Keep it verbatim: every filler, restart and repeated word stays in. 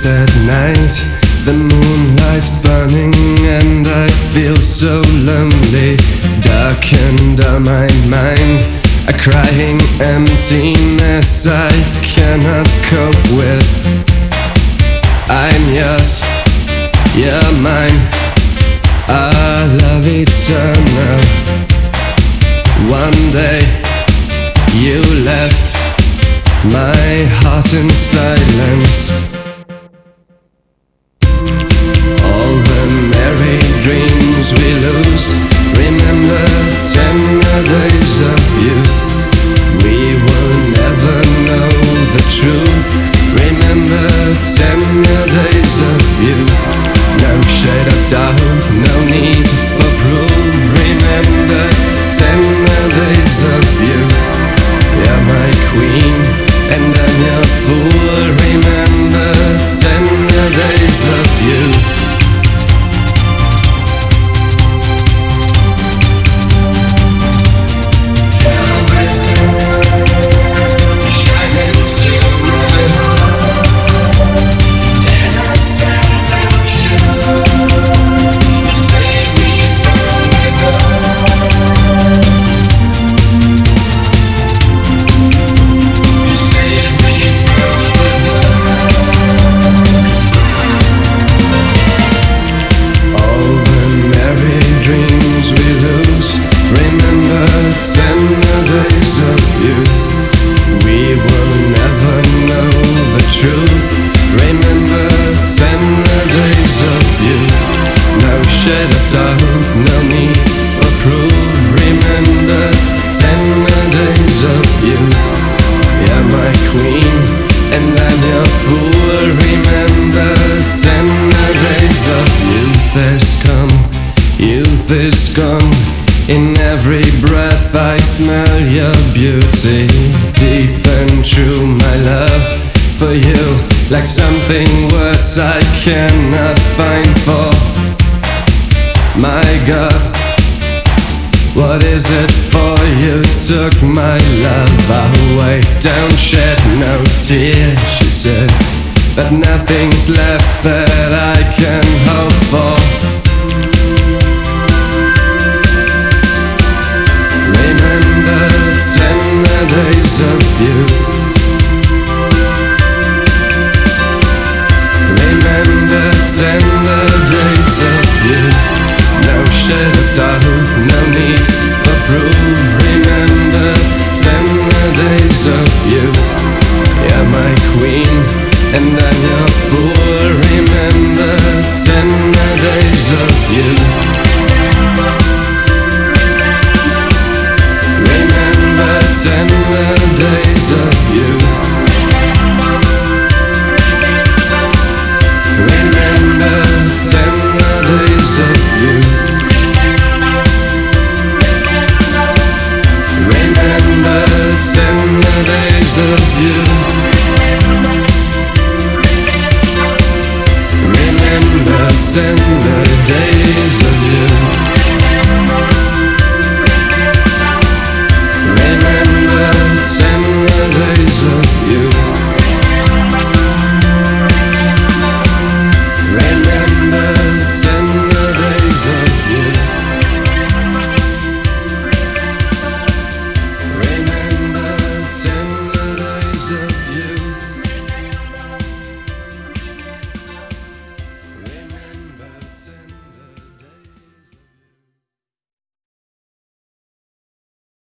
It's at night, the moonlight's burning, and I feel so lonely. Darkened on my mind, a crying emptiness I cannot cope with. I'm yours, you're mine, our love eternal. One day you left my heart in silence. All the merry dreams we lose, remember tender days of youth. We will never know the truth. Remember tender days of youth. No shade of doubt, no need for proof. Remember tender days of youth. You're my queen and I'm your fool. Remember tender days of youth. Shade of doubt, no need for proof. Remember tender days of youth. You're my queen and I'm your fool. Remember tender days of youth has come, youth is gone. In every breath I smell your beauty. Deep and true my love for you, like something words I cannot find for. My God, what is it for you took my love away? Don't shed no tears, she said, but nothing's left that I can hope for. Remember tender days of youth. Remember tender days of youth. No shade of doubt, no need for proof. Remember tender days of youth. You're my queen and I'm your fool. Remember tender days of youth. Remember tender days of youth. Remember tender days of youth. Remember tender days of youth. Remember tender days.